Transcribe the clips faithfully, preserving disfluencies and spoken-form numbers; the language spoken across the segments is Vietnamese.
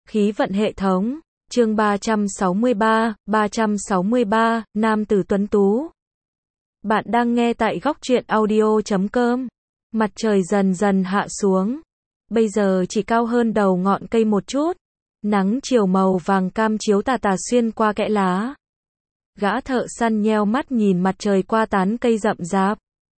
Khí vận hệ thống, chương ba trăm sáu mươi ba, ba trăm sáu mươi ba, nam tử tuấn tú. Bạn đang nghe tại góc truyện audio chấm com. Mặt trời dần dần hạ xuống. Bây giờ chỉ cao hơn đầu ngọn cây một chút. Nắng chiều màu vàng cam chiếu tà tà xuyên qua kẽ lá. Gã thợ săn nheo mắt nhìn mặt trời qua tán cây rậm rạp.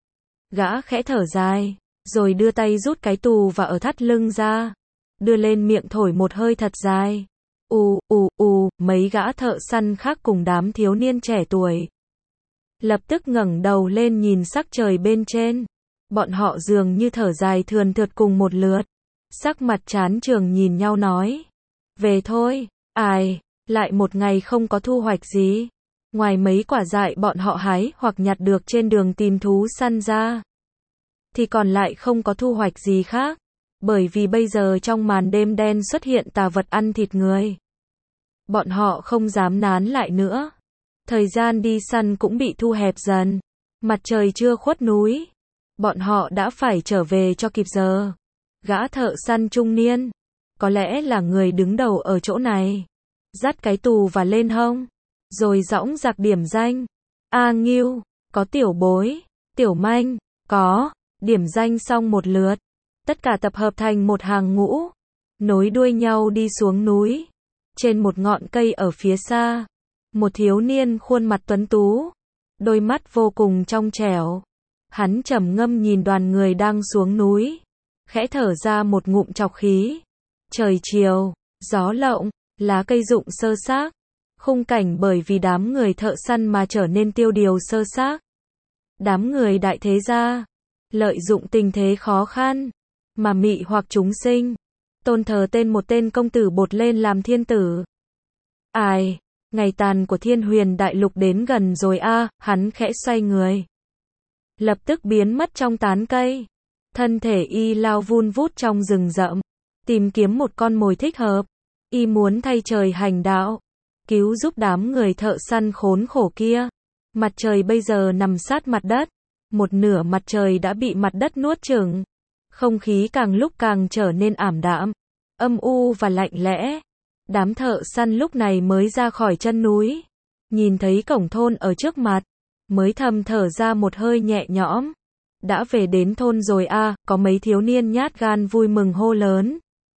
Gã khẽ thở dài, rồi đưa tay rút cái tù và ở thắt lưng ra. Đưa lên miệng thổi một hơi thật dài. Ù, ù, ù, mấy gã thợ săn khác cùng đám thiếu niên trẻ tuổi. Lập tức ngẩng đầu lên nhìn sắc trời bên trên. Bọn họ dường như thở dài thườn thượt cùng một lượt. Sắc mặt chán chường nhìn nhau nói. Về thôi, ai, lại một ngày không có thu hoạch gì. Ngoài mấy quả dại bọn họ hái hoặc nhặt được trên đường tìm thú săn ra. Thì còn lại không có thu hoạch gì khác. Bởi vì bây giờ trong màn đêm đen xuất hiện tà vật ăn thịt người. Bọn họ không dám nán lại nữa. Thời gian đi săn cũng bị thu hẹp dần. Mặt trời chưa khuất núi. Bọn họ đã phải trở về cho kịp giờ. Gã thợ săn trung niên. Có lẽ là người đứng đầu ở chỗ này. Dắt cái tù và lên hông. Rồi dõng dạc điểm danh. A Ngưu, có tiểu bối, tiểu manh, có, điểm danh xong một lượt. Tất cả tập hợp thành một hàng ngũ. Nối đuôi nhau đi xuống núi. Trên một ngọn cây ở phía xa. Một thiếu niên khuôn mặt tuấn tú. Đôi mắt vô cùng trong trẻo. Hắn trầm ngâm nhìn đoàn người đang xuống núi. Khẽ thở ra một ngụm trọc khí. Trời chiều, gió lộng, lá cây rụng sơ xác. Khung cảnh bởi vì đám người thợ săn mà trở nên tiêu điều sơ xác. Đám người đại thế gia. Lợi dụng tình thế khó khăn. Mà mị hoặc chúng sinh. Tôn thờ tên một tên công tử bột lên làm thiên tử. Ai, ngày tàn của thiên huyền đại lục đến gần rồi a, à, hắn khẽ xoay người. Lập tức biến mất trong tán cây. Thân thể y lao vun vút trong rừng rậm. Tìm kiếm một con mồi thích hợp. Y muốn thay trời hành đạo. Cứu giúp đám người thợ săn khốn khổ kia. Mặt trời bây giờ nằm sát mặt đất. Một nửa mặt trời đã bị mặt đất nuốt chửng. Không khí càng lúc càng trở nên ảm đạm, âm u và lạnh lẽ. Đám thợ săn lúc này mới ra khỏi chân núi. Nhìn thấy cổng thôn ở trước mặt. Mới thầm thở ra một hơi nhẹ nhõm. Đã về đến thôn rồi a, à, có mấy thiếu niên nhát gan vui mừng hô lớn.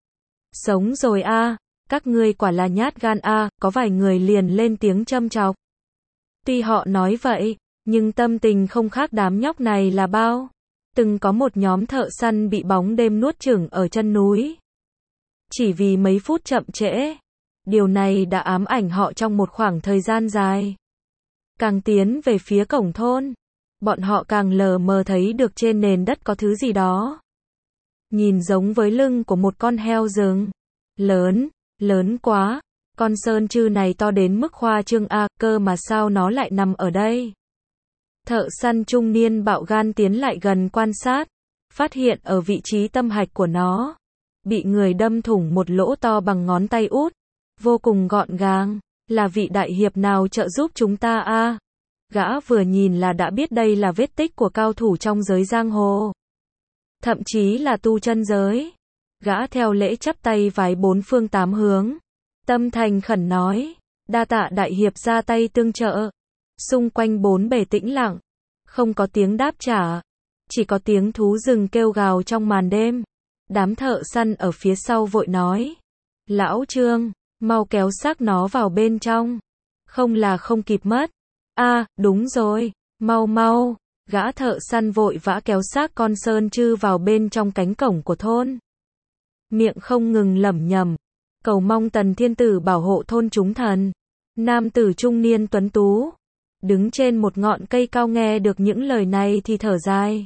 Sống rồi a, à, các ngươi quả là nhát gan a, à, có vài người liền lên tiếng châm chọc. Tuy họ nói vậy, nhưng tâm tình không khác đám nhóc này là bao. Từng có một nhóm thợ săn bị bóng đêm nuốt chửng ở chân núi. Chỉ vì mấy phút chậm trễ. Điều này đã ám ảnh họ trong một khoảng thời gian dài. Càng tiến về phía cổng thôn, bọn họ càng lờ mờ thấy được trên nền đất có thứ gì đó. Nhìn giống với lưng của một con heo rừng. Lớn, lớn quá. Con sơn trư này to đến mức khoa trương a, cơ mà sao nó lại nằm ở đây. Thợ săn trung niên bạo gan tiến lại gần quan sát. Phát hiện ở vị trí tâm hạch của nó. Bị người đâm thủng một lỗ to bằng ngón tay út. Vô cùng gọn gàng. Là vị đại hiệp nào trợ giúp chúng ta a? À? Gã vừa nhìn là đã biết đây là vết tích của cao thủ trong giới giang hồ. Thậm chí là tu chân giới. Gã theo lễ chắp tay vái bốn phương tám hướng. Tâm thành khẩn nói. Đa tạ đại hiệp ra tay tương trợ. Xung quanh bốn bề tĩnh lặng. Không có tiếng đáp trả. Chỉ có tiếng thú rừng kêu gào trong màn đêm. Đám thợ săn ở phía sau vội nói. Lão Trương, mau kéo xác nó vào bên trong. Không là không kịp mất. A, à, đúng rồi. Mau mau. Gã thợ săn vội vã kéo xác con sơn trư vào bên trong cánh cổng của thôn. Miệng không ngừng lẩm nhẩm. Cầu mong Tần Thiên Tử bảo hộ thôn chúng thần. Nam tử trung niên tuấn tú. Đứng trên một ngọn cây cao nghe được những lời này thì thở dài.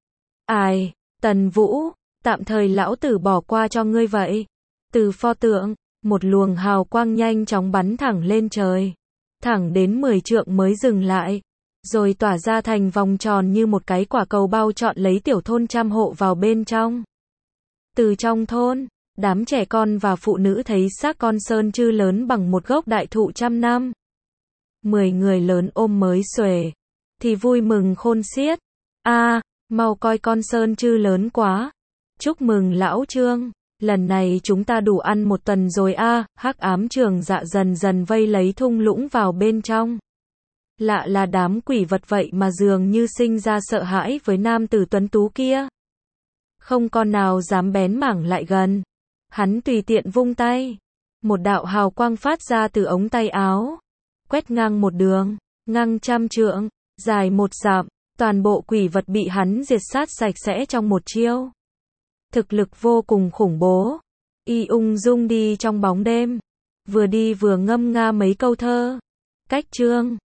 Ai, Tần Vũ, tạm thời lão tử bỏ qua cho ngươi vậy. Từ pho tượng, một luồng hào quang nhanh chóng bắn thẳng lên trời. Thẳng đến mười trượng mới dừng lại. Rồi tỏa ra thành vòng tròn như một cái quả cầu bao trọn lấy tiểu thôn trăm hộ vào bên trong. Từ trong thôn, đám trẻ con và phụ nữ thấy xác con sơn trư lớn bằng một gốc đại thụ trăm năm. Mười người lớn ôm mới xuề. Thì vui mừng khôn xiết. A, à, mau coi con sơn trư lớn quá. Chúc mừng lão Trương. lần này chúng ta đủ ăn một tuần rồi a. Hắc ám trường dạ dần dần vây lấy thung lũng vào bên trong. Lạ là đám quỷ vật vậy mà dường như sinh ra sợ hãi với nam tử tuấn tú kia. Không con nào dám bén mảng lại gần. Hắn tùy tiện vung tay. Một đạo hào quang phát ra từ ống tay áo. Quét ngang một đường, ngang trăm trượng, dài một dặm. Toàn bộ quỷ vật bị hắn diệt sát sạch sẽ trong một chiêu. Thực lực vô cùng khủng bố. Y ung dung đi trong bóng đêm. Vừa đi vừa ngâm nga mấy câu thơ. Cách chương.